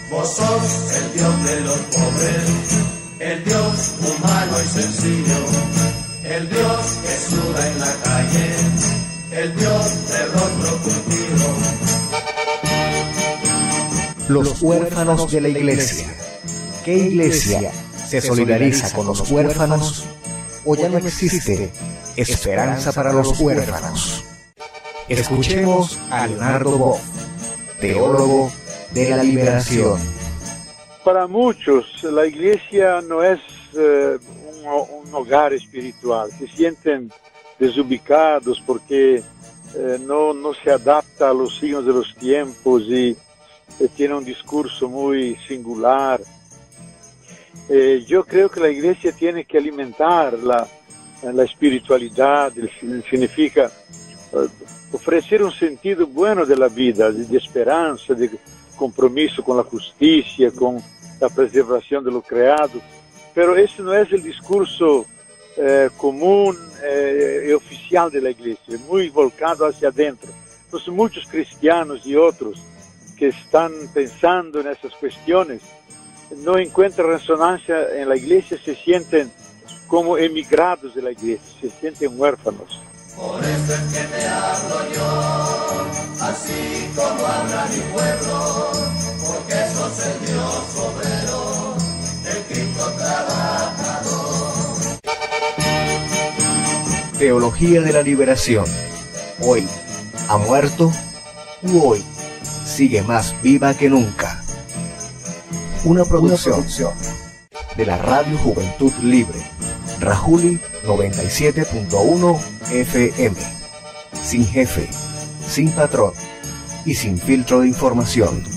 Vos sos el Dios de los pobres, el Dios humano y sencillo, el Dios que suda en la calle, el Dios de rostro curtido. Los huérfanos de la Iglesia. ¿Qué iglesia se solidariza con los huérfanos? ¿O ya no existe esperanza para los huérfanos? Escuchemos a Leonardo Boff, teólogo de la liberación. Para muchos, la iglesia no es un hogar espiritual. Se sienten desubicados porque no se adapta a los signos de los tiempos y tiene un discurso muy singular. Yo creo que la iglesia tiene que alimentar la espiritualidad, significa ofrecer un sentido bueno de la vida, de esperanza, de compromiso con la justicia, con la preservación de lo creado. Pero ese no es el discurso común y oficial de la iglesia, muy volcado hacia adentro. Entonces muchos cristianos y otros que están pensando en esas cuestiones no encuentran resonancia en la iglesia, se sienten como emigrados de la iglesia, se sienten huérfanos. Por eso es que te hablo yo, así como habla mi pueblo, porque sos el Dios obrero, el Cristo trabajador. Teología de la liberación. Hoy, ¿ha muerto? ¿U hoy sigue más viva que nunca? Una producción de la Radio Juventud Libre, Rajuli 97.1 FM. Sin jefe, sin patrón y sin filtro de información.